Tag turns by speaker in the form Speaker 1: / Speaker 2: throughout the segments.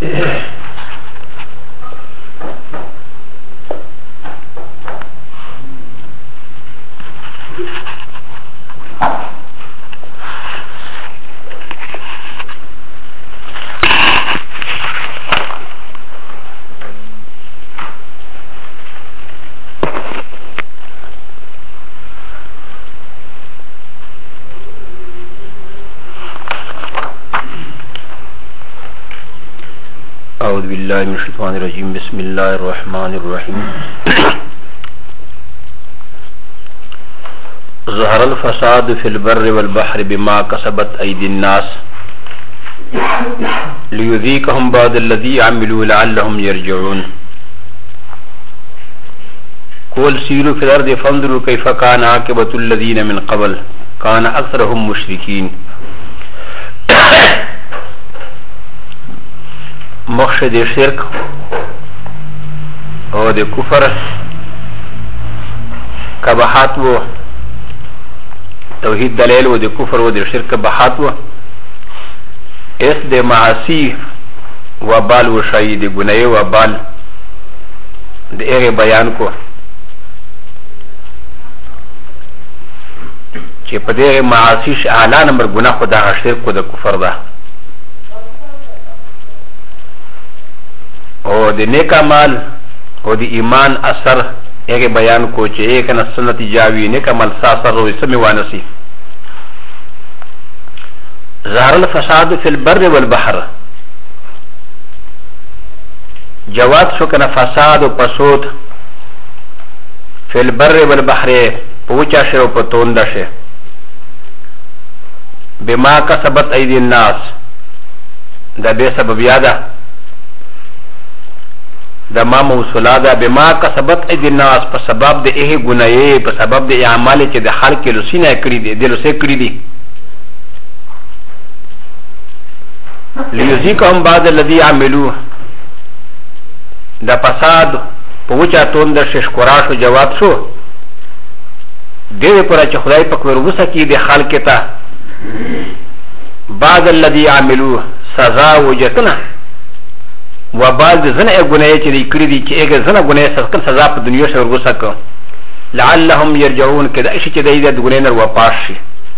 Speaker 1: أعوذ بالله من الشيطان الرجيم بسم الله الرحمن الرحيم ظهر الفساد في البر والبحر بما كسبت أيدي الناس ليذيقهم بعض الذي عملوا لعلهم يرجعون قل سيروا في الأرض فانظروا كيف كان عاقبة الذين من قبل كان أكثرهم مشركين مخشد شرک او د کفر کبحات و توحید دلیل و د کفر و د شرک بحات و اس د معاصی و بال و شایی د گناه و بال د ایغی بیان کو چه پا د ایغی معاصیش اعلا نمبر گناه خود دا شرک و د کفر ده او د نیک عمل او د ایمان اثر هغه بیان کو چې یک نه سنت جاوی نیک عمل اثر او سمي وانسي ظهر الفساد في البر والبحر جواد شو کنه فساد او پسود في البر والبحر پوچا شه او پتوند شه بما کسبت ايدي الناس دا به سبب یاده دا ما موصولا دا بما کسبت اید الناس په سبب د ایه ګناه په سبب د اعمال چې د خلق لسینه کړی دي د لسه کړی دي لیذیقهم بعض الذی عملوا دا فساد په وچا توند ششکورا شو جواب شو دې پر چې خدای په ورغوسه کې د خلق ته بعض الذی عملوا سزا وجتنا و بعض زنه گناه چې دی کړی دي چې هغه زنه گناه سرکل سزا په دنیا سره ورغوسه کو لعلهم يرجعون کدا شي چې دی د گناه نه واپس شي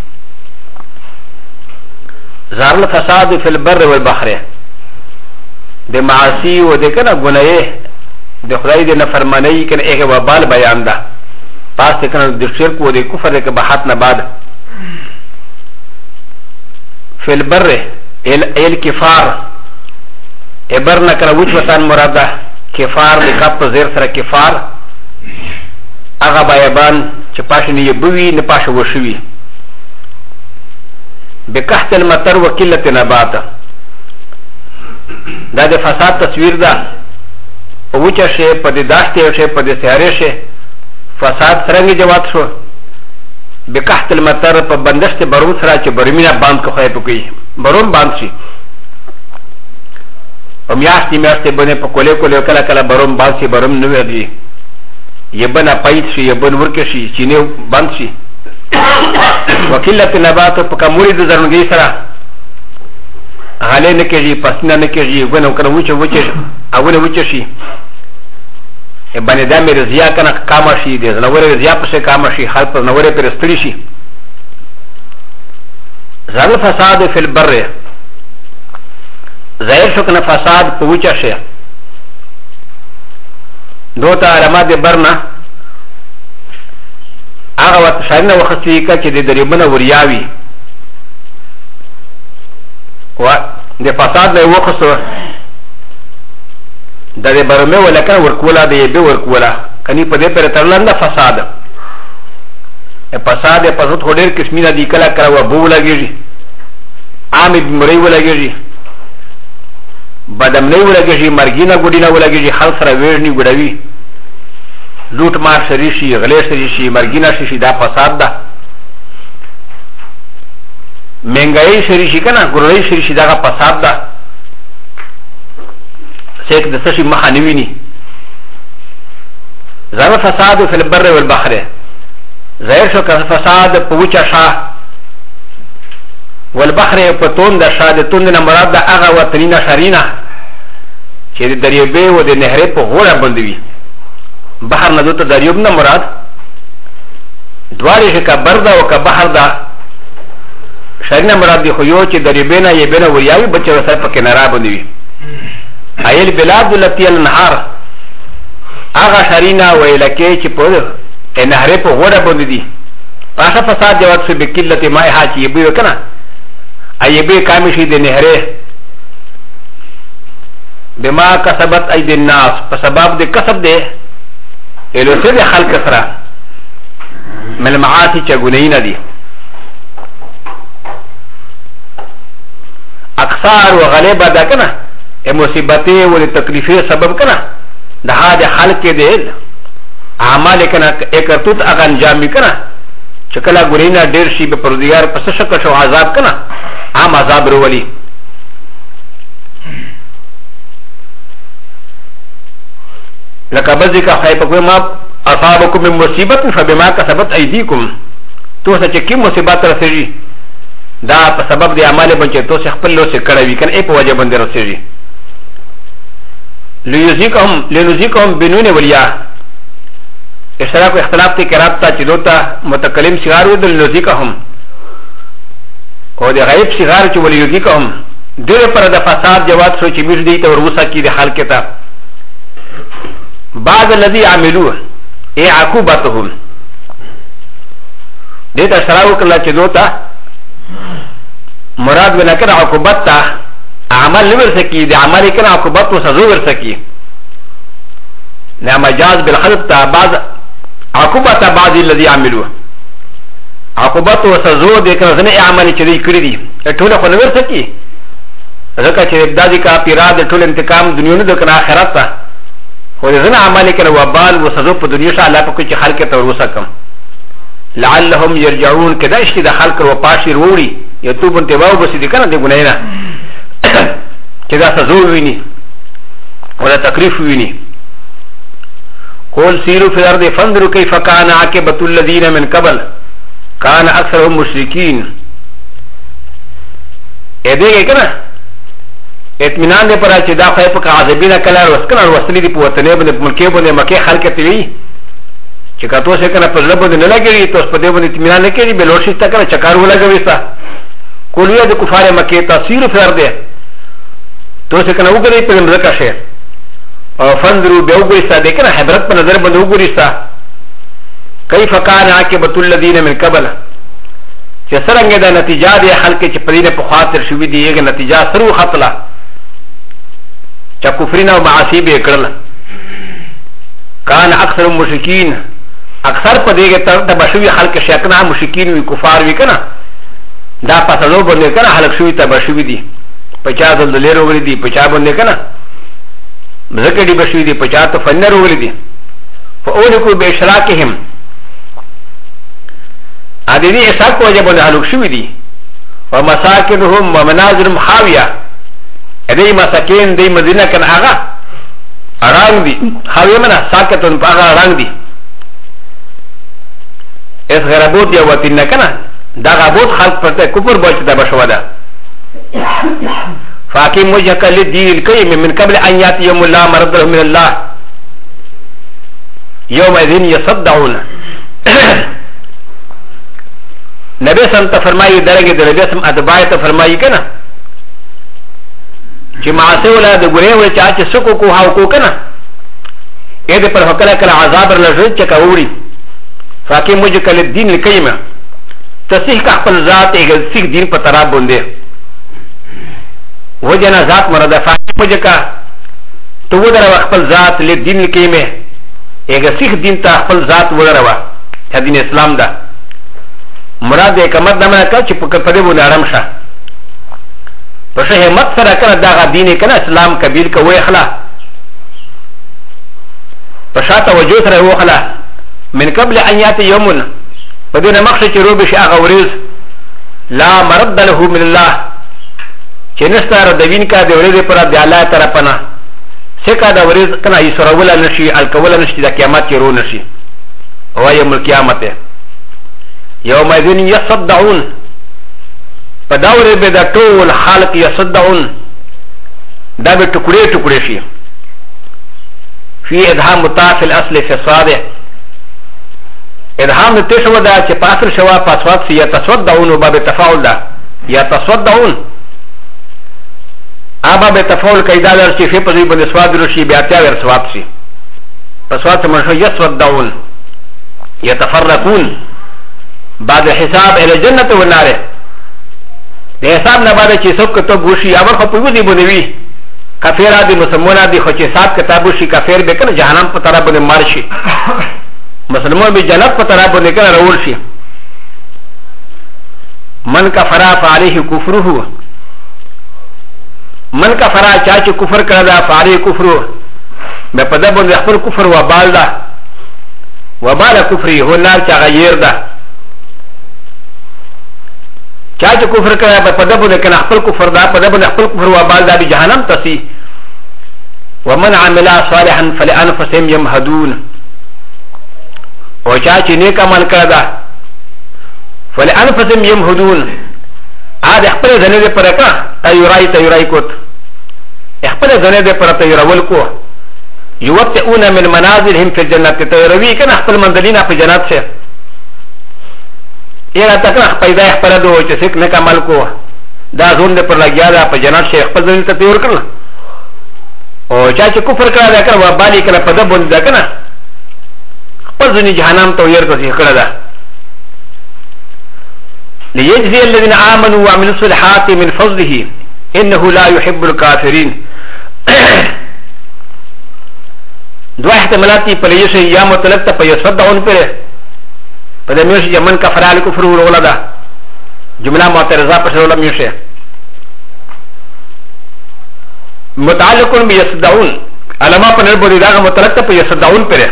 Speaker 1: ظهر الفساد في البر والبحر د معاصی و د کنه گناه د خدای د نافرمانی کنه هغه وبال بیان ده پاس کنه د شرک و د کفر کې بحث نه بعد في البر الكفار ابرنا کله وچ وطن مراده کفار د کپ زیر سره کفار هغه بیابان چې پاشنی یبوي نه پاشه وشوي بکحت المطر وکلت نبات دا د فساد تصویر ده وچه شي په د داشته شي په د سیاره شي فساد څنګه جواب شو بکحت المطر په بندشت برون سره چې برمینه باند کوي پکې برون باند شي و میاشتی میاشتی بنه پا کوله کوله کلا کلا برم باند شی برم نوی دی یبن پایت شی یبن ورک شی چینه بند شی وکلت نباتو پا کموری دو زرنگی سرا غاله نکجی پسنه نکجی گونه وکنه وچه وچه شی بنه دامی رزیا کنه کاما شی دی زنوری رزیا پسه کاما شی خال پر نوری پر استری شی زن فساد فی البر ظاهر شو کنه فساد په وچه شه دوته علامات د برنا هغه وخت شاینه وخت کې چې د دریبنه وریاوي و د فساد له وخصو د برمه ولکه ورکولا د یبه ورکولا کني په دې پر ترلند فساد فساد په څو ډېر قسمه دي کله کله و بو لګيږي عام بیماری ولګيږي بدم نه ولګيږي مرګینه ګډینه ولګيږي خل سره وېړنی ګډوي لوټ مار شریشي غلې شریشي مرګینه شي دا فساد ده منګای شریشي کنه ګړې شریشي دا فساد ده سیک د سشي مخانویني زما فساد فی البر والبحر ظاهر شو که فساد په وچه شاه والبحر په توند شاه د توند نه مراد ده هغه وطنینه شرینه چې د دریوبې و د نهرې په غوړه باندې وي بحر نه دلته دریوب نه مراد دواړې چې که بر ده او که بحر ده شریر نه مراد دی خو یو چې دریوبې نه یې بینه وریاوي بل چې ورسره په کناره باندې وي ایل بلاد التي النهار هغه شرینا ویلکې چې په نهرې په غوړه باندې دي پاشه فساد جواب سو بقلت مائها چې یبي وکنه ایبه کامشي د نهره بما کسبت اید الناس په سبب د کسب ده الوسه د خلق سره مل معاصي چې ګناینه دي اکثر و غالبا ده کنه مصیبته و تکلیفه سبب کنه ده د خلق دې اعمال کنه اکرتوت اغه انجام کنه چې کله ګناینه ډیر شي په پردګار پس شکه شو عذاب کنه عام عذاب رولي لکه بعضی کا خای په کوم اصابکم من مصیبت فبما کسبت ایدیکم تو څه چې کی مصیبت رسېږي دا په سبب د اعمال باندې تو څه خپل لوسه کړی وي کنه په وجه باندې رسېږي لینذیکهم بنون ولیا اشتراک اختلاف ته قرات تا چې دوتا متکلم صغار و دل لینذیکهم او د غیب صغار چې ولینذیکهم دغه پر د فساد جواب سوچ میږ دی ته وروسه کې د خلق ته بعض الذي عملوه اي عقوبتهم ديتا شراو كلا چدوتا مراد بنا كنا عقوبتا عمل لورسكي دي عمل كنا عقوبت وسزو ورسكي نعم جاز بالخلط تا بعض عقوبتا بعض الذي عملوه عقوبت وسزو دي كنا زنه عمل چدي كري دي ټول خو ورسكي ځکه چې دادی کا پیرا د ټول انتقام دنیونو د کنا آخرت ته ولذن عملك الوبال وسزو په دنیا شاء الله په کوم خلق ته ورسکم لعلهم يرجعون كذا اشتي دخل کر وپاشي وروړي يتوبون تباو بس دي کنه دي ګناينا كذا سزو ويني ولا تکلیف ويني قول سيروا في الارض فانظروا كيف كان عاقبة الذين من قبل كان اكثرهم مشركين اده کنه اطمینان دې پر چې دا خو په عذابینه کلار وسکنه وسلی دی په وطنې باندې ملکي باندې مکه خلک ته وی چې کاتو څه کنه په ځل باندې نه لګي ته په دې باندې اطمینان نه کوي به لوشي تا کنه چکار ولګوي تا کولیا د کفار مکه تاثیر فر ده تو څه کنه وګړي په مزکه شه او فندرو به وګړي تا دې کنه حضرت په نظر باندې وګړي تا کیف کان عاقبۃ الذین من قبل چې څنګه دا نتیجه دی خلک چې په دې په خاطر شوې دی یغه نتیجه سرو خطلا چا کفرنا و معاصی به کړل کان اکثر مشرکین اکثر په دې کې ته بشوی خلک شکنا مشرکین وی کفار وی کنه دا پاتلو باندې کنه خلک شوی ته بشوی دي پچا دل لرو ولې دي پچا باندې کنه مزکه دي بشوی دي پچا ته فنر ولې دي فاولکو باشراکهم ا دې اساق وجه باندې خلک شوی دي ومساکنهم ومنازلهم خاویه ادي مساكين دي مدينه كان اغا اران دي خاويه منا ساكتون باغا اران دي اس غربوت يا واتين كان دا غبوت خلق پرته كفر بوچ دا بشوادا فاقيم وجهك للدين القيم من قبل ان ياتي يوم الله مرده من الله يومئذ يصدعون نبي سنت فرمائي درجه درجه سم ادبايت فرمائي كنا چې معاصي ولا د ګورې و چې سکو کو هاو کو کنه اې دې پر هکله کله عذاب لږ چې کاوري فاکه موږ کله دین لکېما تصحیح کا خپل ذات یې سیک دین په طرف باندې وجنا ذات مرده فاکه موږ کا تو ودره خپل ذات له دین لکېمه یې سیک دین ته خپل ذات ودره وا دین اسلام ده مراد یې کمر دمه کا چې په کپړې باندې آرام شه پس همت سره کنه دا دین کنه اسلام کبیر کا وې خلا پشاته وجو سره وخلا من قبل ان یاتی یومن بدون مخشى روب شي هغه ورز لا مرد له من الله چې نستار د وین کا د ورز پر د الله طرفنا څخه دا ورز کنه ای سره ولا نشي الکول نشي د قیامت کې رو نشي او یوم القیامت یوم اذن یصدعون پداوره به د ټول خالق یصدعون دا به ټکړې ټکړې شي في ادهام متاف الاصل في الصادع ادهام تشو دا چه پاسر شوا پاسوات سی يتصدعون باب تفاول دا يتصدعون آبا بتفاول قیدا در چه فی پذیر بند سواد روشی بیاتیا ور سواد سی پسواد سمنشو يتصدعون يتفرقون بعد حساب الى جنت و ناره د حساب نه بعد چې څوک ته ګوشي اول خو په ودی بنوي کافر دي مسلمان دي خو چې حساب کتاب شي کافر به کنه جهنم په طرف باندې مار شي مسلمان به جنت په طرف باندې کنه رول شي من کفر فعليه كفره من کفر چا چې کفر کړه دا فعليه كفره به په دې باندې خپل کفر وبال ده وبال کفر هو نار چا غیر ده چاچ کفر کرا په دبو د کنه خپل کفر دا په دبو د خپل کفر و بال دا به جهنم تسی ومن عمل صالحا فلانفسهم يمهدون او چاچ نیک عمل کړه دا فلانفسهم يمهدون ا د خپل ځنه د پر کا تیورای کوت خپل ځنه د پر تیورول کو یوتئون من منازلهم في الجنه تیروي کنه خپل منزلین په جنت سے یا تکره پیدا خپل دو چې څوک نه عمل کو دا زون دې پر لګیا دا په جنت شیخ په ځین ته تیور کړل او چا چې کفر کړه دا کړه بالی کړه په دبون دا کنه خپل ځین جهنم ته ور کوي کړه دا ليجزي الذين امنوا وعملوا الصالحات من فضله انه لا يحب الكافرين دو احتمالات په ليش یا مطلق ته په يصدعون پر فده ميوش يمن كفر على كفر ولا ده جمله معترضه پر ولا ميوش متعلق بيصدعون علماء پر بودي ده متعلق پر يصدعون پر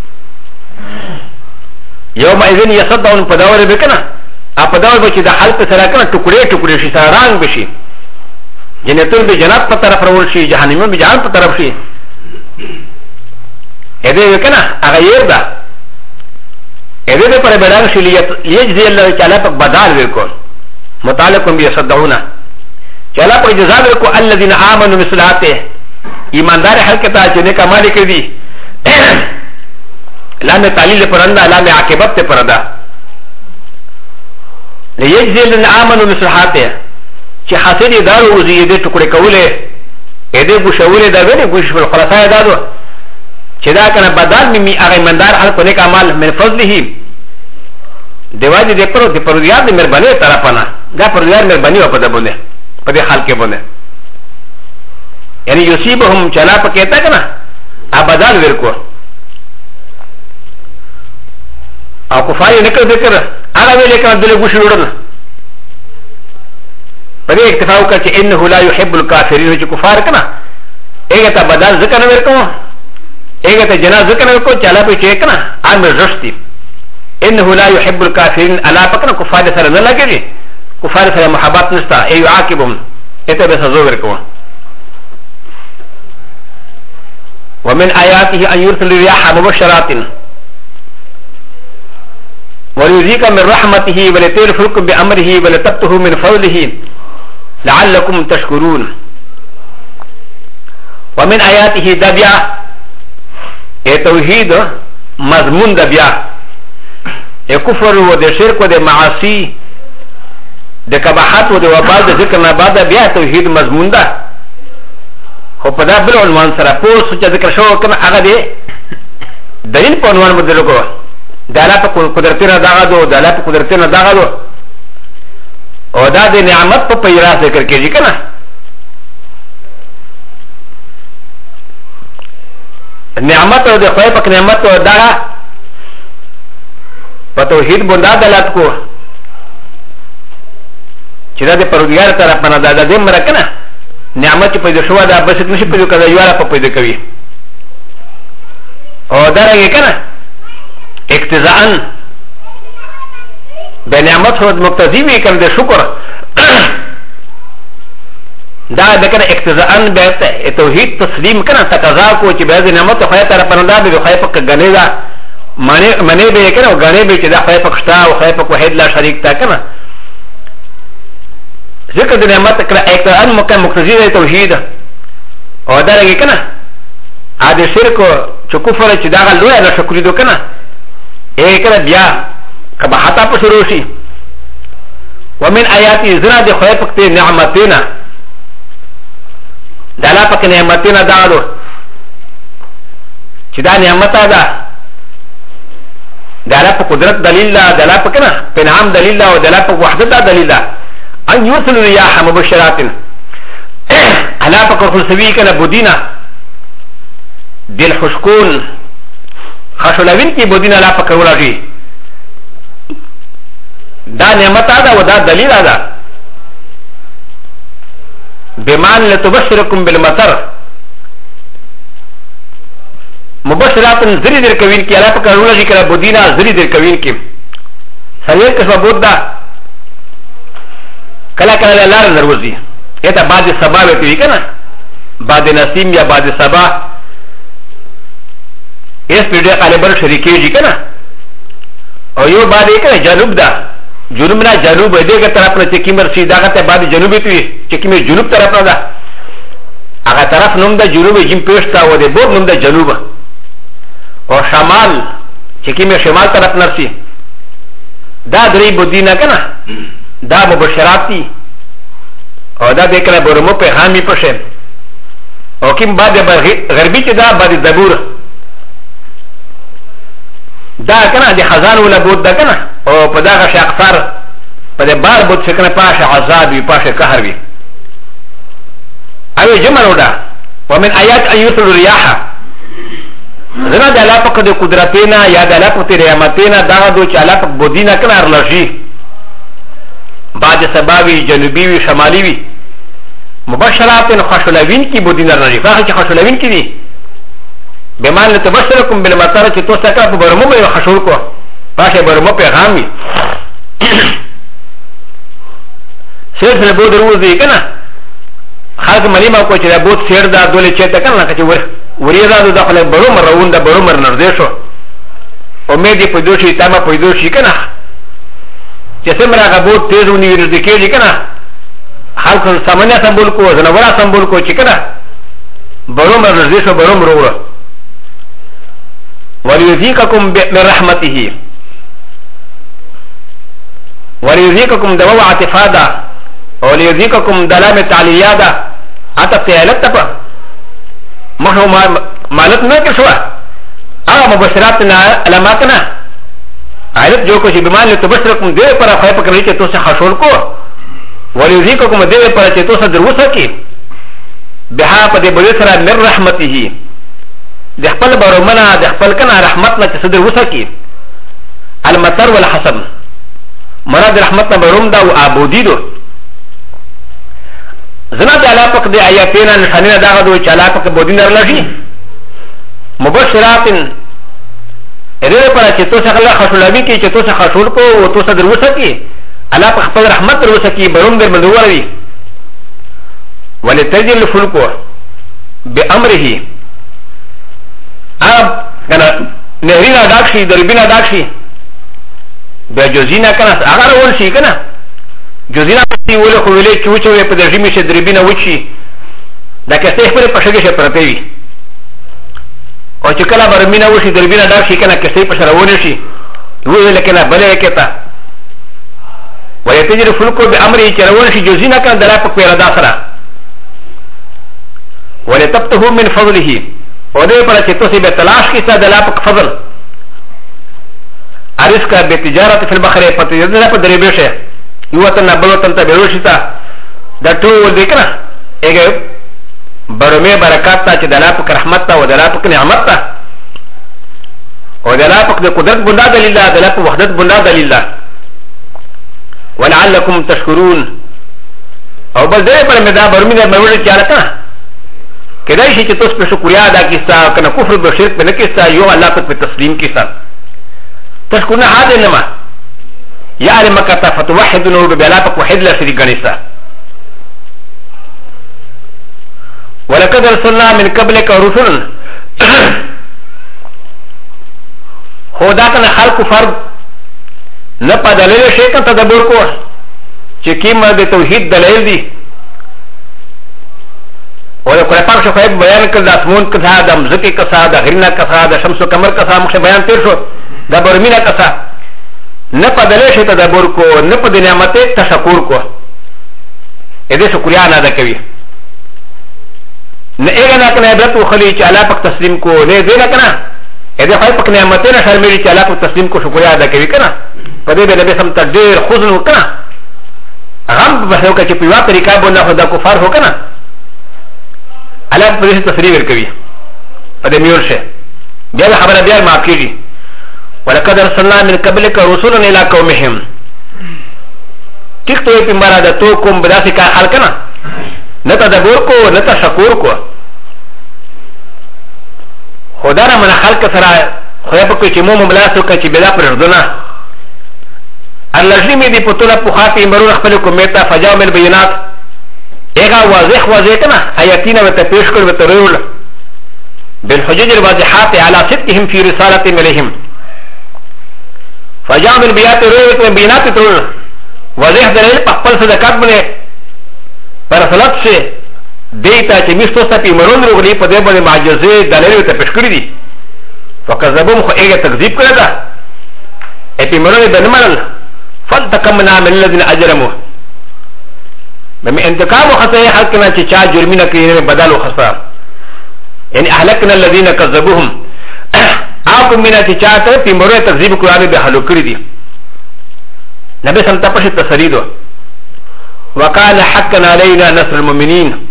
Speaker 1: يوم اذن يصدعون پداور بكنا اپداور بچي ده حل پر سره کنه ټوکړي شي سره رنگ بشي جنتون به جنت په طرف رول شي جهنم به جهنم په طرف شي اده کنه غیر ده ا د پر بدل شي ليجزي الله تعالى په بدل وکړ متعلق بيصدعون تعالى په جزاء وکړ الذين امنوا بصلاته ایماندار حرکت چې نه کمال کړي لامه تعلیل پرنده لامه عاقبت پردا ليجزي الذين امنوا بصلاته چې حاصل دارو زی دې ټکړه کوله ا دې ګوشوله دا غني ګوش په خلاصای دادو چې دا کنه بدل می هغه ایماندار خلکو نیک اعمال من فضله دیواجی دې پرو دې پرودیار دې مهرباني طرفانه دا پرودیار مهرباني په دې باندې په دې حال کې باندې یعنی یصيبهم چلا پکېتا کنه ا بدل ورکو او کفای نه کړ ذکر هغه ویل کړه دله ګوش وړل په دې اکتفا وکړه چې انه لا يحب الكافرين چې کفار کنه هغه ته بدل ذکر نه ورکو هغه ته جنا ذکر نه ورکو چلا په چې کنه امر رشتي انه لا يحب الكافرين الا فكنا كفار سره نه لګي كفار سره محبت نشتا اي يعاقبهم اته به سزا ورکو ومن آياته ان يرسل الرياح مبشرات وليذيق من رحمته ولتغفركم بامره ولتبتغوا من فضله لعلكم تشكرون ومن آياته دبيا توحيد مضمون دبيا كفر و د شرك و د معاصي د کباحت و د وبال د ذکر نه بعد بیا توحید مضمون ده خو په دا بل عنوان سره پوس چې ذکر شو کنه هغه دی دلیل په عنوان بدل کو د الله په قدرت نه داغه دو د الله په قدرت نه داغه دو او دا د نعمت په پیرا ذکر کیږي کنه نعمت او د خدای په نعمت او داغه په توحید باندې دلالت کو چې دا د پروردګار طرف نه دا د مر کنه نعمت په دې شو دا بس نشي په دې کده یاره په پیدا کوي او دا راګه کنه اقتضاء د نعمت هو مقتضی وي کنه د شکر دا د کنه اقتضاء به توحید تسلیم کنه تقاضا کو چې به د نعمت خو طرف نه دا به خو په غنی دا منی به کنه او غنی به چې دا خو په خشتا او خو په واحد لا شریک تا کنه ذکر د نعمت کړه اقتضاء مقتضی د توحید او دا راګه کنه ا د شرک چې کفر چې دا لوی نه شکرې دو کنه اے کنه بیا کبه حتا په شروع شي ومن آیات زنا د خدای پاک ته نعمتینا دا لا پاک نعمتینا دا دو چې دا نعمت ده دا لا پاک قدرت دلیل ده دا لا پاک نه پنعام دلیل ده او دا لا پاک وحدت دلیل ده ان يرسل الرياح مبشرات الا پاک خلصوی کنه بودینا دل خشکون خشلوین کی بودینا لا پاک وراجی دا نعمت ده و دا دلیل ده بمان لتبشركم بالمطر مبشرات زری در کوین کی الا پاک وراجی کنه بودینا زری در کوین کی سویر کسب بود ده کلا کلا لار نروزی ایتا بعد سبا ویتی کنا بعد نسیم یا بعد سبا اس پیڑے قالبر شریکی جی کنا او یو بعد ایک جنوب دا جنوب نا جنوب دیگه طرف نا چکی مرسی دا غتا بعد جنوبی توی چکی مر جنوب طرف نا دا اگا طرف نم دا جنوب جیم پیشتا و دی بور نم دا جنوب او شمال چکی مر شمال طرف نرسی دا دری بودینا کنا دا مبشرات تی او دا دیکھنا برمو پیغامی پشه او کم بعد غربی چی دا بعد زبور دا کنا دی خزان ولا بود دا کنا او پا دا غش اقصار پا دی بار بود شکنا پاش عذاب وی پاش قهر وی اوی جمعو دا ومن آیات ان یرسل الریاح زنا دا علا پاک دی قدرتینا یا دا علا پاک دی رحمتینا دا دو چی علا پاک بودینا کنا ارلشی بعد سباوی جنوبی شمالی وی مبشرات خشلوین کی بودین رنجی فاقی چی خشلوین کی دی بمان لتبشرکم بالمطر چی تو سکر پا برمو میں خشول کو پاش برمو پیغام وی سیر سر بود روز دی کنا خلق ملیمہ کو چی بود سیر دا دولی چیتا کنا کچی وریزا دو داخل برومر روون دا برومر نردیشو امیدی پیدوشی تاما پیدوشی کنا جسم را بود تیز ونی ورزی کیجی کنا خلق سامنیا سنبول کو زنورا سنبول کو چکنا بروم رزیش و بروم رو ولیذیککم من رحمته ولیذیککم دو عطفادا ولیذیککم دلام تعلیادا اتا تیالت تپا محو مالت نکشوا اغا مبشراتنا علاماتنا عرب جو کچھ بیمان لتبشرکم دے پر خواہ پکر لیچے تو سے خشول کو ولیذیککم دے پر چے تو سے دروسا کی بہا پا دے بلی سرا من رحمتی ہی دے خپل برومنا دے خپل کنا رحمتنا چے صدر وسا کی المطر والحسن مراد رحمتنا بروم دا و آبودی دو زنا دے علا پک دے آیاتینا نشانینا داغا دو چے علا پک بودین در لجی مبشراتن ارے پر چتو سے اللہ خشولوی کی چتو سے خشول کو وہ تو سے دروسا کی اللہ پر خپل رحمت دروسا کی بروم در مندور وی ولتجل الفلکو بامره اب کنا نهرینا داکشی دربینا داکشی بیا جوزینا کنا اگر اول شی کنا جوزینا پتی ولی خویلی چوچوی پا درجیمی شه دربینا وچی دا کسته خپل پشگی شه پرتوی او چې کله برمینا وشي دربینا دار شي کنه کسي په سره ونه شي وی لکنه بلې کته ويتجر فلکو بامر چرون شي جزینا کنه دلا په پیرادا سره ولتبته من فضله او دې پر چې تاسو به تلاش کیسه دلا په فضل ارزق به تجارت فی البحر په تجارت په درې بشه یو تن بلوتن ته بیروشتا دا ټول دې کنه اګه برمه برکات تا چې دلاپک رحمت تا و دلاپک نعمت تا و دلاپک د قدرت بندا دلیل دلاپک وحدت بندا دلیل ولعلکم تشکرون او بل دې پر مدا برمه د مروړي چاله کنه کدای شي چې تاسو په شکریا ادا کیستا کنه کفر به شرک نه کیستا یو الله په تسلیم کیستا تشکرون هذا انما يعلم مكه فتوحد نور بلاپک وحد لا شريك غنيستا ولقد ارسلنا من قبلك رسلا خدا کنه خلق فرد نه په دلیل شي کنه تدبر کو چې کیمه د توحید دلیل دي و د قرآن پاک شخص بیان کړ د اسمون کسا د مځکې کسا د غرینا کسا د شمس و قمر کسا مخکې بیان تیر شو د برمینا کسا نه په دلې شي تدبر کو نه په د نعمت تشکر کو ا دې شکریا نه ادا کوي نه اګه نه کنه عبرت وخلی چې الله پاک تسلیم کو نه دې نه کنه ا دې خای پاک نعمت نه شرمېږي چې الله پاک تسلیم کو شکریا ادا کوي کنه په دې به نبی سم تدبیر خذن وکنه غم به هو چې په یوه طریقه باندې خدا کفار هو کنه الله په دې تسلیم ورکوي په دې میور شه بیا خبره بیا ما کیږي ولقد ارسلنا من قبلك رسلا الى قومهم تختو په مراد تو کوم بداسي کا حال کنه نه تدبر کو نه تشکر کو خدا را من خلق سره خو په کې چې مو مبلاسو کې چې بلا پر ردونه اللجنه می دي په توله په خاطر مرور خپل کومه فجاء من البينات اغا واضح کنه آیاتنا وت پیش کړ وت رول بالحجج الواضحات على صدقهم في رسالتهم اليهم فجاء من البينات رول واضح دلیل په خپل صدقات باندې پر رسالت سے دیتا چې مستو سپی مرون رغلی په دې باندې معجزه دلیل ته پیش کړی دي فکذبهم خو هغه تکذیب کړی دا اپی مرون بنمل فانتقمنا من الذين اجرموا بم انتقام خطا حقنا چې چا جرمینه کړی بدل وخصا یعنی اهلكنا الذين كذبوهم اقوم من چې چا ته په مرون تکذیب کړی به حلو کړی دي نبي سمتا پشه تسریدو وقال حقا علينا نصر المؤمنين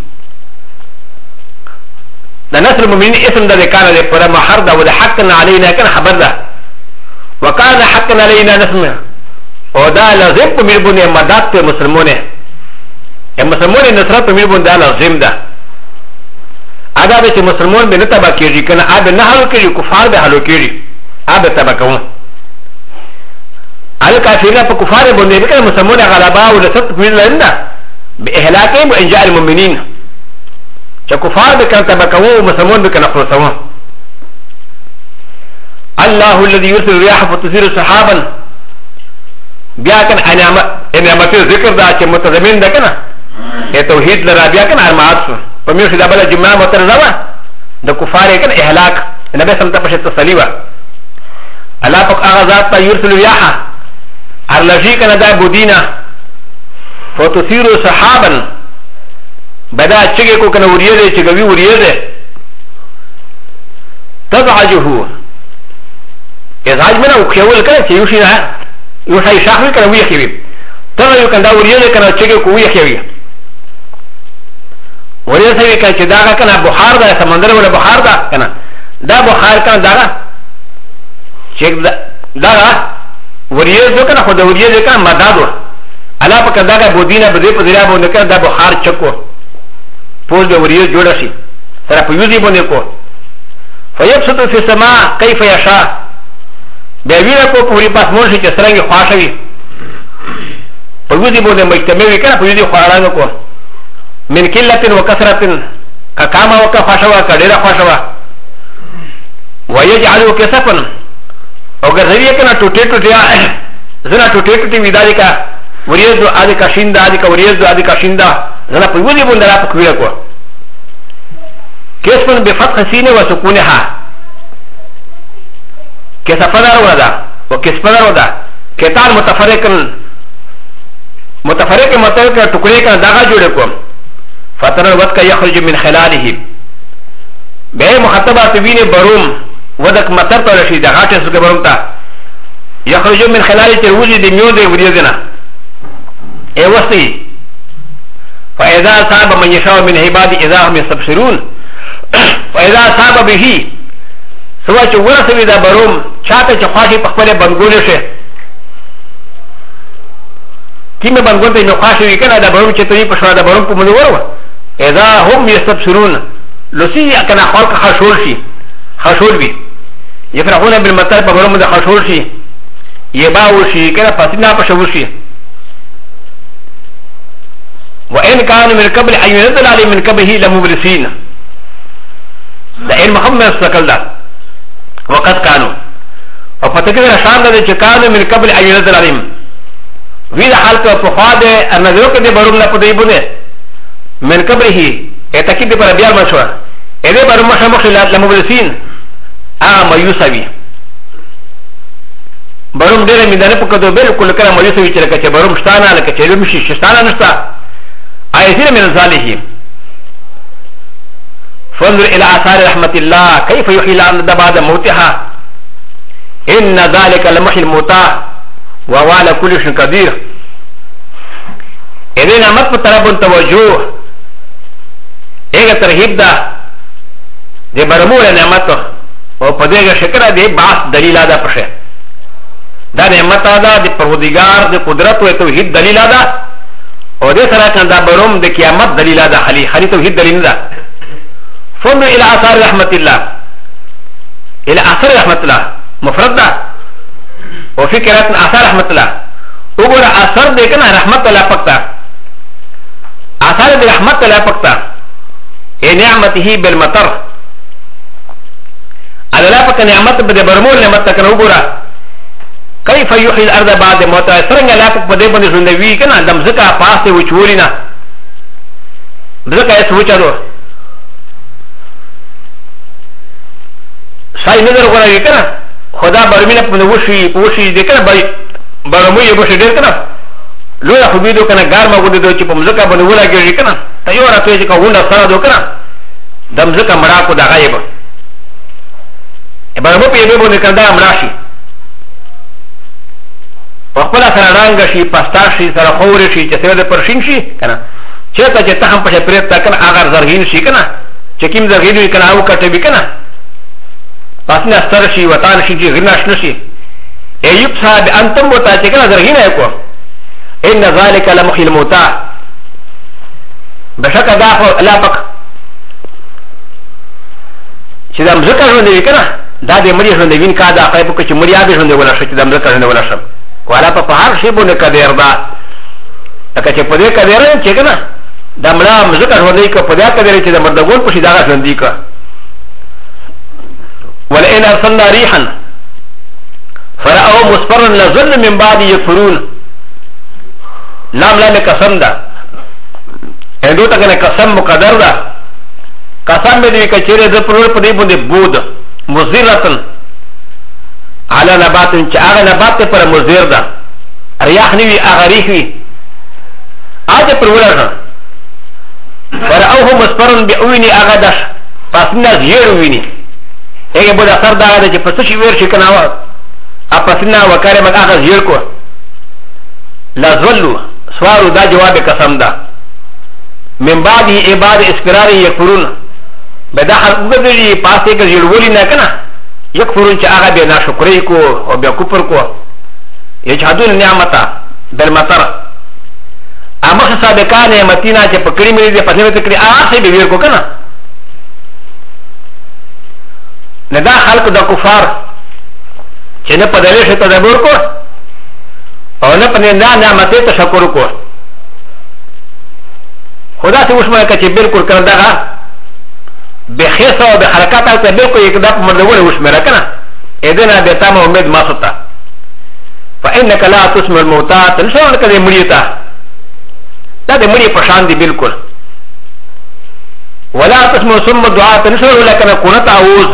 Speaker 1: ده نصر المؤمنين اسم ده كان ده پر محر ده وده حقا علينا كان خبر ده وقال حقا علينا نصر او ده لازم په ملبونه مدد ته مسلمانه مسلمانه نصرت په ملبونه ده لازم ده ادا به مسلمان به نه تبا کیږي کنه اب نه حل کیږي کفار به حل کیږي اب تبا کوم على كافرين فكفار بني بكره مسلمون غلباء ولست في لنا باهلاكهم وانجاء المؤمنين كفار بكره تبكوا مسلمون بكره خلصوا الله الذي يرسل الرياح فتثير سحابا بیا كان انعمت ذكر ده متضمن ده كنا توحيد لرا بیا كان ارمات فمن شد بلا جماعه مترزوا ده كفار كان اهلاك النبي سمت بشت تسليوا الله فك اغذات يرسل الرياح ارلجی کنه دا بودینا فتثیرو صحابا بدا چگه کو کنه وریده چگوی وریده تضعجهو ازعاج منه وکیول کنه چه یوشای شاخوی کنه ویخیوی تضعجو کنه دا وریده کنه چگه کو ویخیوی وریده سوی کنه چه داغا کنه بخار دا سمندر ولا بخار دا کنه دا بخار کنه داغا چه داغا وريز وكان خد وريز كان مدادو على فكره داغا بودينا بده بدريا بونه كان دا بخار چکو پوز به وريز جوړ شي سره په یوزي باندې کو فيبسط في السماء كيف يشاء به ویرا کو پوری پاس مون شي چې سرنګ خواښوي په یوزي باندې مجتمعي کنه په یوزي خواړانو کو من قله وكثره كما وكخشوا كډيره خواښوا ويجعلوا كسفا او ګرځوي کنه ټوټه ټوټه زنا ټوټه ټوټه ویداري کا وریځو ادي کا شیندا ادي کا وریځو ادي کا شیندا زنا په ویلي باندې را پکوي کو کیسن بفتح سینه وسکونها کسفدار ودا او کسفدار ودا کتار متفرق متل کا ټوکړي کا داغه جوړ کو فتر وقت کا يخرج من خلاله به مخاطبات وینه بروم ودك مطر ترشي ده غاټه سګ برمتا يخرج من خلال تروجي دي ميو دي وريدنا اي وسي فاذا صاب من يشاء من عبادي اذا هم يستبشرون فاذا صاب به سوا چې ورسوي دا بروم چاته چې خاصي په خپل بنګول شي کیمه بنګول ته نو خاصي کنه دا بروم چې ته په شوا دا بروم په منور اذا هم يستبشرون لسي کنه خلق خشول شي خشول بي يفرحون بالمطر ببرم ده خشول شي يباو شي كده فاسدنا بشوش شي وإن كانوا من قبل أن ينزل عليه من قبله لمبلسين ده إن محمد سكال ده وقد كانوا وفتكر شان ده كانوا من قبل أن ينزل عليهم وإذا حالك فخاد النظر كده برم لپدي بني من قبله اتاكيد دي پر بيار مشوا اده بر مشا مخي لمبلسين ميوسوي بروم دير من دانه پکدو بالکل کله ميوسوي چې لکه چې بروم شتانه لکه چې لوم شي شتانه نشتا ايتين من ذاله فانظر الى اثار رحمه الله كيف يحيي الارض بعد موتها ان ذلك لمحيي الموتى وهو على كل شيء قدير اذا نعمت پر طرف توجه ایک ترغیب دا دی برمول نعمت او پدیگا شکر دی باس دلیل دا پشه دا نعمت دا دی پروردگار دی قدرت و توحید دلیل دا او دی سراکن دا برم دی قیامت دلیل دا خلی توحید دلیل دا فنو الى اثار رحمت اللہ الى اثار رحمت اللہ مفرد دا و فکرات اثار رحمت اللہ اگر اثر دیکھنا رحمت اللہ پکتا اثار دی رحمت اللہ پکتا نعمته بالمطر على لا فك نعمت بده برمول نعمت كن وګورا كيف يحيي الارض بعد موتها څنګه لا فك بده باندې ژوندوي کنه دم زکا پاسه وچولینا زکا یې سوچلو شای نظر غواړي کنه خدا برمینه په وشي دې کنه برمو یې بشه ډیر کنه لویا خو بيدو کنه ګارما غوډه دوی چې په مزکا باندې ولاګي کنه ته یو راته چې کوونه سره دو کنه د مزکا مړه کو دا غایب ابا مو په یوه باندې کنده مړاشي په خپل سره رنگ شي پاستا شي سره خور شي چې څه د پرشین شي کنه چې ته هم په پرېتا کنه اگر زرغین شي کنه چې کیم زرغین کنه او کټه به کنه پاسنه ستر شي وطن شي چې غناش نشي ایوب صاحب انتم وتا چې کنه زرغین اکو ان ذلك لمحيي الموتى بشك دافع لا بك شدام ذكر هندي كنا دا دي مري هندي وين كادا قيبك چې مري ابي هندي ولا شي دام ذكر هندي ولا شم ولا په هر شي بونه کډیر دا لکه چې په دې کډیر چې کنه دا مړه ذکر هندي کو په دې کډیر چې د مردګون په شي دا هندي کا ولئن ارسلنا ريحا فرأوا مصفرا لظل من بعد يكفرون لام لام قسم دا هندو تا کنه قسم مقدر دا قسم به دی کچره د پرور په دی باندې بود مزیرتن علی نبات چې هغه نبات پر مزیر دا ریاح نیوی هغه ریح وی اته پرورغه فرأوه مصفرن بعوینی هغه دش پسنه زیر ویني هغه بود اثر دا چې پس شي ور شي کنه وا اپسنه وکړه مګه هغه زیر کو لازولو سوارو دا جواب قسم دا من بعد عباد اسقرار يكفرون بدا حقوقي پاسه کې جوړولي نه کنه يكفرون چې هغه به ناشکرۍ کو او بیا کفر کو يجحدون نعمتا بالمطر اما سابقا نعمتینا چې پکړی مې دې پته وته کړی هغه به ویر کو کنه نه دا خلق د کفار چې نه په دې څه تدبر کو او نه پنه نه نعمت ته شکر کو خدا سے وشمه کچې بالکل کړه دا به خیسه او به حرکت ته بالکل یک دپ مردول وشمه را کنه اذن به تام امید ما ستا فانك لا تسمع الموتى تنشون کده مړیتا دا د مړی په شان دي بالکل ولا تسمع ثم دعاء تنشون لكن قنت اعوذ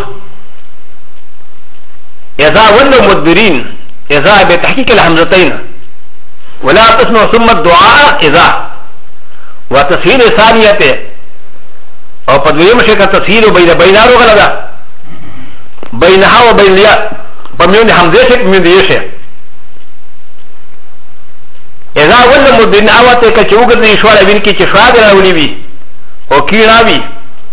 Speaker 1: اذا ولوا مدبرين اذا بتحقيق الحمزتين ولا تسمع ثم الدعاء اذا وتسهيل ثانيته او قدويم شيء كتسهيل بينارو غلدا بينها وبين الياء بميون حمزه شيء من ديشه اذا ولوا مدبرين اوته كچوغ دي شوال بين كي چشاد راولي وي او كيراوي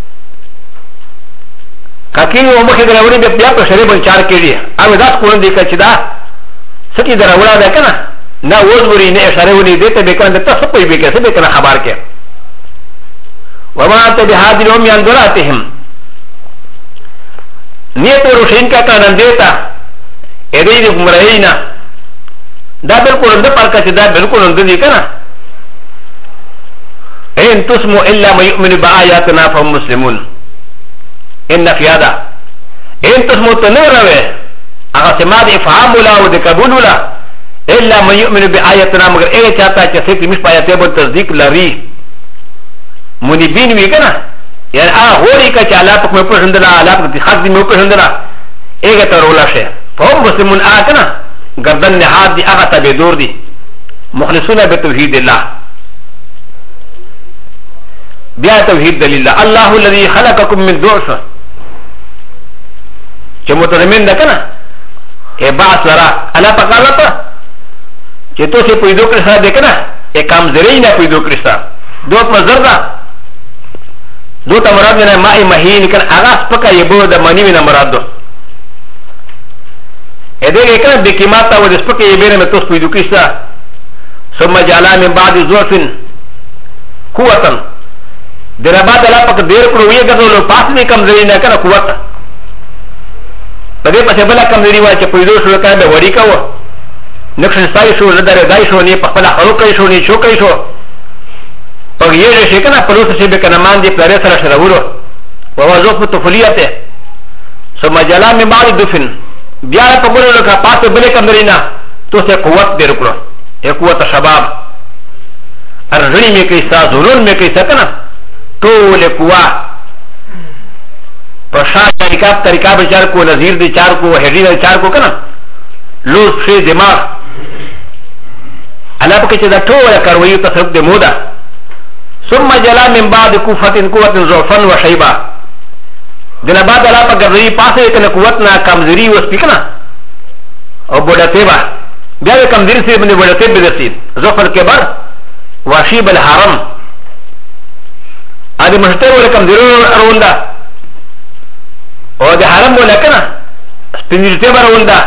Speaker 1: کاکینی و مخی در اولی بیا پر شریبن چار کردی او داس کون دی کچی دا سکی در اولا دا کنا نا وزوری نه اشاره ونی دیتا بکن دیتا سپوی بکن سبی کنا خبار که وما انت بحادی لهم یاندراتهم نیتو روشین کا کانن دیتا ایدی دی گمرهینا دا بلکل اند پر کچی دا بلکل اند دی کنا این تسمو الا ما یؤمن بآیاتنا فهم مسلمون ان في هذا ان تسموت نوروي اغسماد افهام ولا ودكبول ولا الا من يؤمن باياتنا مگر ايه چاہتا ہے کہ مش پایته بن تصدیق لري منيبين وی کنا يعني غوري كالا بك مبشندلا لا بك خاص دي مبشندلا ايه ترولا شيء فهم مسلمون اكنا گردن نهاد دي اغا بدور دي مخلصون بتوحيد الله بیا توحید دلیل الله الذي خلقكم من ضعف چې متضمن ده کنه ای باس لرا الله پکالته چې تو سي پیدا کړی سره ده کنه ای کمزوري نه پیدا کړی سره دوت مزر ده دوت مراد نه ماء مهین کنه هغه سپکا یبو د منی نه مراد ده ا دې کنه د قیمت او د سپکا یبه نه تو پیدا کړی سره ثم جعل من بعد ضعف قوه د ربات الله پاک ډیر کړو یې ګرځولو پاس دې کمزوري نه کنه قوت په دې پسې بل کمزوري وای چې پیدا شو کنه د وړي کاوه نقش سای شو زدار دای شو نه په خپل خلو کوي شو نه شو کوي شو په یې شي کنه په لوسه شي به کنه مان دي پلاره سره شروع او وظیفه طفولیته ثم جلا من بعد دفن بیا په ګورو کا پاس بل کمزوري نه تو سه قوت ډیر کړو یو قوت شباب ارغنی می کوي ساز زورون می کوي کنه ټول قوا په شاته طریقہ بچار کو نظیر دي چار کو هډی دي چار کو کنه لوس شي دماغ انا پکې چې دا ټول کاروي تصرف د مودا ثم جلا من بعد قوه قوه ضعفا وشيبا دنا بعد الله په ګرځي پاسه کنه قوت نه کمزوري و سپیکنه او بوډته با بیا کمزوري سي باندې بوډته به دسي ضعف الكبر وشيب الحرم ا دې مشته ولا کمزوري روندا او د حرم ولا کنه سپینځته بروندا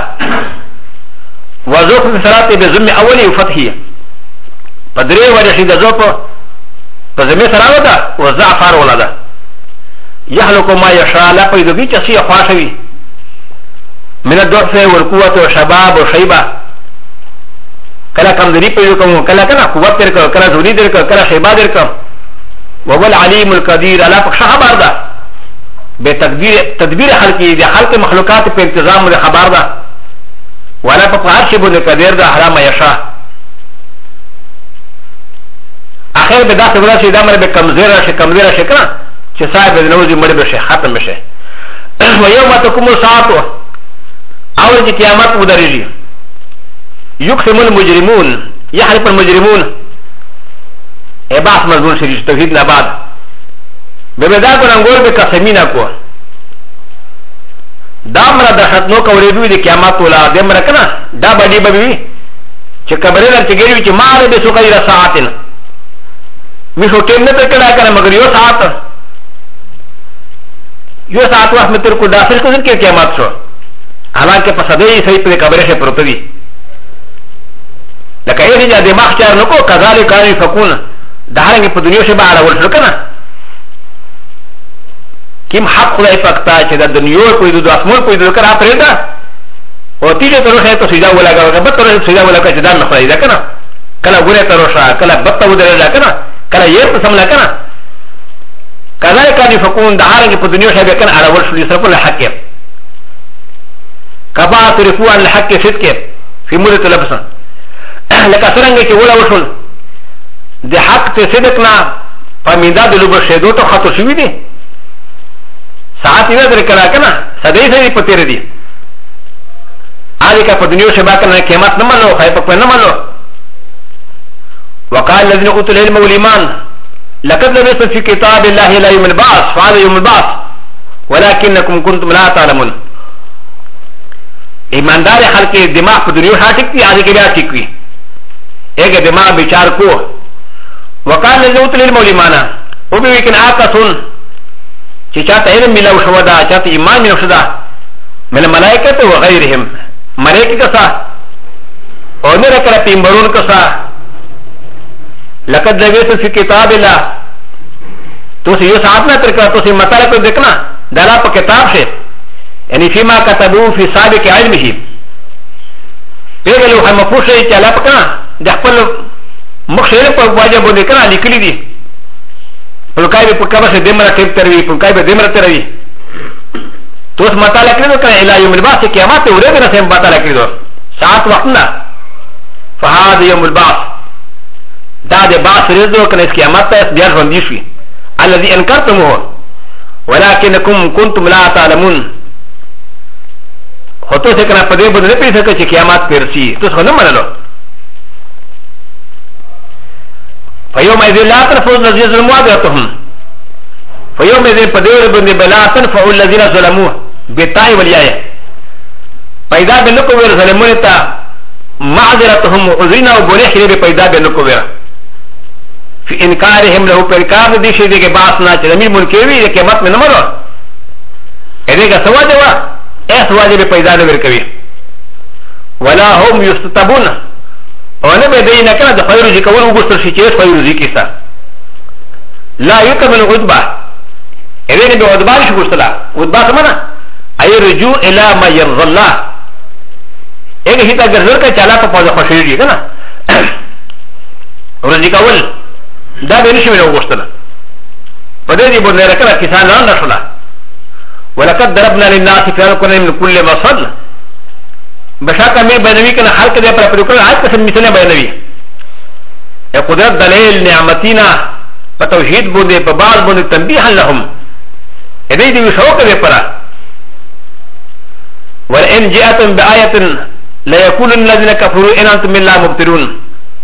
Speaker 1: وظوف الصلاه بزم اولي وفتحيه پدري وجه شي د ظوف په زمي سره ودا او زعفر ولدا يخلق ما يشاء لا پیدوږي چې شي خواشوي من الضعف والقوه والشباب وشيبه کله کمزوري پیدا کوم کله کنه قوت تر کله زوري در کله شيبه در کله وهو العليم القدير على فقش خبر ده بتدبير خلقي دي خلق مخلوقات في انتظام ده خبر ده ولا فقهر شبه القدير ده على ما يشاء اخر بدا سبرا شي دمر بكمزيره شكرا چې صاحب نوزي مړ بشه ختم بشه ويوم تقوم الساعه اول دي قیامت ودرېږي يقسم المجرمون يحلف المجرمون اباس مضمون شریف توحید نه بعد ببدا کو ننګور به قسمینا کو دا مر د خدنو کولې دوی د قیامت ولا د مر کنه دا باندې به چې کبره درته ګیری چې مال به سو کوي ساعتن می شو ټیم نه تکړه کنه مگر یو ساعت وخت متر کو داخل کو کې قیامت شو حالانکه په صدې صحیح په کبره شه پروت دي لکه یې چې دماغ چار نو کو کذالک کاری فکون دهرنګ په دنیا شه به اړول شو کنه کیم حق خدای پکتا چې د دنیا کوئی د اسمان کوئی د کرا پرېدا او تیجه تروشه ته سجدا ولګا به تروشه سجدا ولګا چې دا نه خدای دا کنه کله ګوره تروشه کله بت ودرلا کنه کله یې په سم لا کنه کله کانی فکون دهرنګ په دنیا شه به کنه اړول شو صرف له حق کبا ترفو عن الحق صدق فی مدة لبسا لکه څنګه چې ولا وشول د حق ته صدق نه پامیدا د لوبه شیدو ته خاطر شوی دی ساعت یې در کړه کنه سدې سدې پتیر دی الیکا په دنیا شه باکنه قیامت نه منو خای په نه منو وقال الذين اوتوا العلم والايمان لقد لبثتم في كتاب الله الى يوم البعث فهذا يوم البعث ولكنكم كنتم لا تعلمون ایماندار خلق دماغ په دنیا هاټک دی اځي کې بیا ټیک وي اګه دماغ ਵਿਚਾਰ کو وقال الذين اوتوا العلم والايمان او به کین آکسون چې چاته علم ملو شو دا چاته ایمان ملو شو دا من الملائکه و غیرهم ملائکه کسا او نه کړه پیغمبرون کسا لقد لبثتم في كتاب الله تو سي ساعت نه تر کړه تو سي مطالعه کو دیکھنا دلا په کتاب شه يعني فيما كتبوا في سابق علمه بيقولوا هم مفوشي تعالى بكنا دخل مخشير بواجب ونكنا لكلي دي فلكاي بكبس دمرة تبتروي فلكاي بدمرة تروي توس مطالعة كده كنا إلى يوم البعث كيامات وريدنا سيم مطالعة كده ساعت وقتنا فهذا يوم البعث دا دي بعث رزو كنا اس كيامات تاس ديار فنديشوي الذي انكرتموه ولكنكم كنتم لا تعلمون خطو سے کنا پدے بدلے پی سکے چھ قیامت پیرسی تو سو نہ منلو فيوم اذن لا تنفع الذين ظلموا عذابهم فيوم اذن پدے بدلے بلا تنفع الذين ظلموا بتاء والياء پیدا بنکو ور ظلمون تا معذرتهم عذرنا وبلغ پیدا بنکو ور في انكارهم له پرکار دی شی دے کے باس نہ چ امیر منکوی کہ مت میں نہ مرو اے کا سوا جوا ایس واجب پیدا نہ ورکوی ولا هم يستتبون اور نہ بدین کنا د خیر ذکر ول وګستر شي چې خیر ذکر سا لا يكمل عتبہ اے نے به عتبہ شي ګستلا عتبہ سمنا اي رجوع الى ما يرضى الله اے ہی تا گزر کا چلا په پوزه خوشی دی کنا اور ذکر ول دا به نشي له وګستلا په دې دی باندې راکړه کسان نه نشولا ولقد ضربنا للناس في القرآن من كل مصل بشاكا مي بينوي كان حلق دي پر پرکل آج قسم مثل بينوي يا قدرت دليل نعمتنا فتوحيد بوندي فبعض بوندي تنبيها لهم ادي دي وشوك دي پرا ولئن جاءتم بآية لا يقول الذين كفروا ان انتم الا مبترون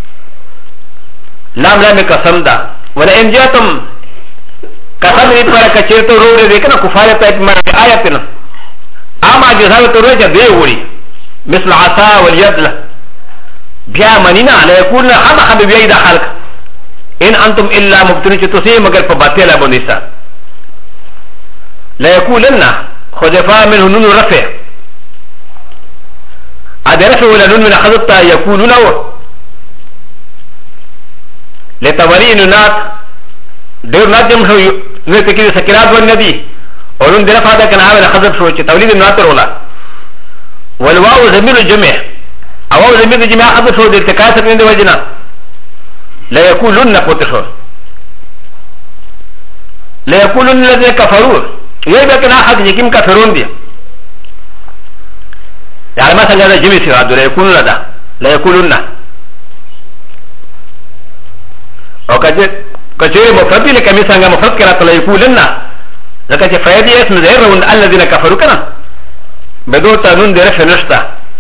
Speaker 1: لام لام قسم دا ولئن جاءتم قسم ری پر کچیر تو رو دے دیکھنا کفار پیٹ میں آیتنا اما جزاو تو رجا دے وڑی مثل عصا واليد بیا منینا لا یکون خم خم بیا دا خلق ان انتم الا مبتنون چ تسی مگر پ باطل بنیسا لا یکولن خذفا من نون رفع ادرف ولا نون من خذتا یکولون لتوری نونات دیر ناجم شو نو تکي سکرات ون ندي اولن دره فاده کنه هغه حذف شو چې تولید ناتر ولا والواو ضمير الجمع او ضمير الجمع حذف شو د ارتكاز من وجنا لا يقولون قوتشو لا يقولون الذين كفروا يبقى كان احد يكيم كفرون دي يعني ما سجل جمع سي لا يقولون لا يقولون او كده كثير مفرد لك مثلا مفرد كلا لا يقولن ذكر فائدة اسم زهر الذين كفروا كنا بدو تنون درش نشتا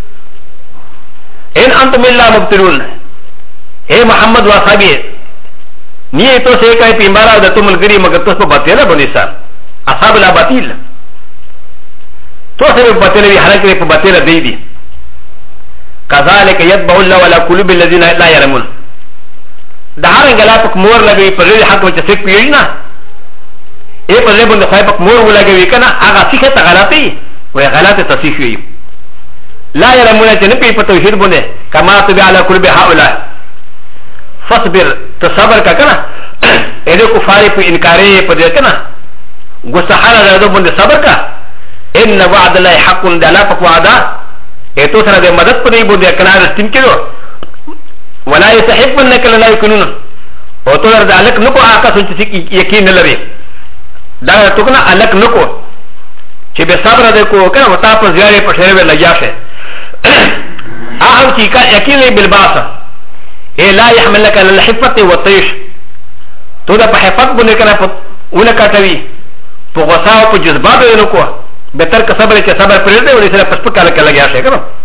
Speaker 1: ان انتم الا مبتلون اے محمد واصحابي ني تو سے کای پیمبارا د تم الگری مگر تو بتیلا بنیسا اصحاب لا باطل تو سے بتیلا وی حرکت په بتیلا دی دی كذلك يتبع الله ولا قلوب الذين لا يعلمون دهار انگلا پک مور لگی پر ری حق وچ سک پیری نا اے پر لبن خای پک مور ولگی کنا اگا سیکه تا غلطی و غلط تصحیح وی لا يعلمون چ نپی په توحید بونه کما تبع على قلوب هؤلاء فصبر تصبر کا کنا اے دے کفار په انکارے په دے کنا گستحاله دے بونه صبر کا ان وعد الله حق دلا پک وعده اے تو سره دے مدد په دی بونه کنا رستین کړو ولا يستحق انك لا يكونون او تو در الک نکو آقا سنچ یقین لري دا تو کنا الک نکو چې به صبر دې کو کنه وتا په زیاده په شری ول لجاشه اهم چې کا یقین له بالباس اے لا يحملك على الحفه والطيش تو دا په حفظ باندې کنه په ونه کاټوي په غصا او په جذبات نکو به تر کا صبر چې صبر پرې دې ولې سره پسپکاله کله لګیا شي کنه